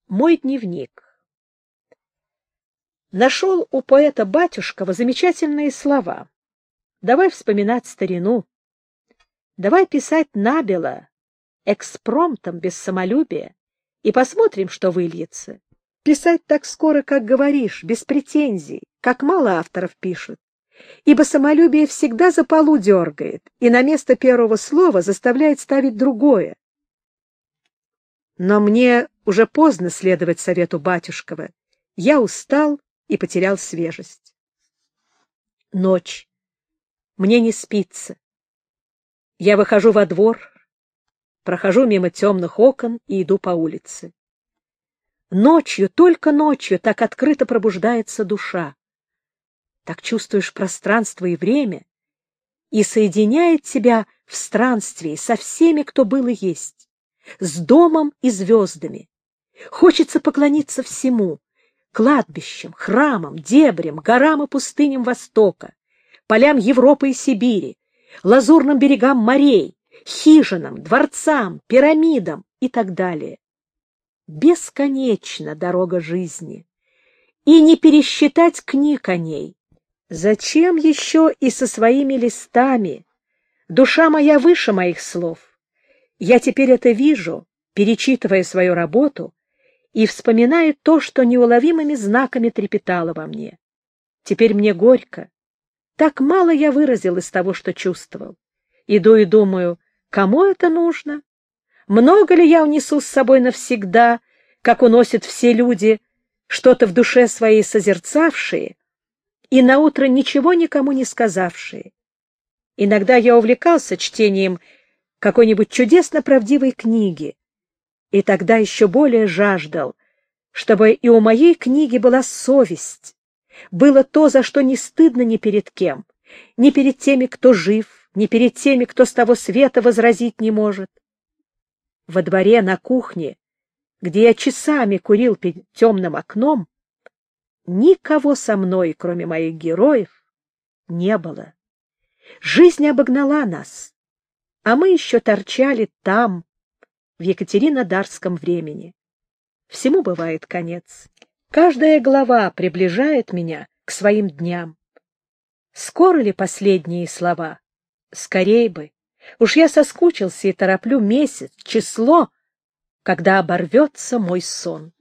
Мой дневник. Нашел у поэта Батюшкова замечательные слова. Давай вспоминать старину. Давай писать набело, экспромтом, без самолюбия, и посмотрим, что выльется. Писать так скоро, как говоришь, без претензий, как мало авторов пишут, ибо самолюбие всегда за полу дергает и на место первого слова заставляет ставить другое. Но мне уже поздно следовать совету Батюшкова. Я устал и потерял свежесть. Ночь. Мне не спится. Я выхожу во двор, прохожу мимо темных окон и иду по улице. Ночью, только ночью, так открыто пробуждается душа. Так чувствуешь пространство и время, и соединяет тебя в странствии со всеми, кто был и есть, с домом и звездами. Хочется поклониться всему — кладбищам, храмам, дебрям, горам и пустыням Востока, полям Европы и Сибири, лазурным берегам морей, хижинам, дворцам, пирамидам и так далее. Бесконечна дорога жизни, и не пересчитать книг о ней. Зачем еще и со своими листами? Душа моя выше моих слов. Я теперь это вижу, перечитывая свою работу, и вспоминая то, что неуловимыми знаками трепетало во мне. Теперь мне горько. Так мало я выразил из того, что чувствовал. Иду и думаю, кому это нужно? Много ли я унесу с собой навсегда, как уносят все люди, что-то в душе своей созерцавшие и наутро ничего никому не сказавшие? Иногда я увлекался чтением какой-нибудь чудесно правдивой книги, и тогда еще более жаждал, чтобы и у моей книги была совесть, было то, за что не стыдно ни перед кем, ни перед теми, кто жив, ни перед теми, кто с того света возразить не может. Во дворе, на кухне, где я часами курил перед темным окном, никого со мной, кроме моих героев, не было. Жизнь обогнала нас, а мы еще торчали там, в Екатеринодарском времени. Всему бывает конец. Каждая глава приближает меня к своим дням. Скоро ли последние слова? Скорей бы. Уж я соскучился и тороплю месяц, число, когда оборвется мой сон.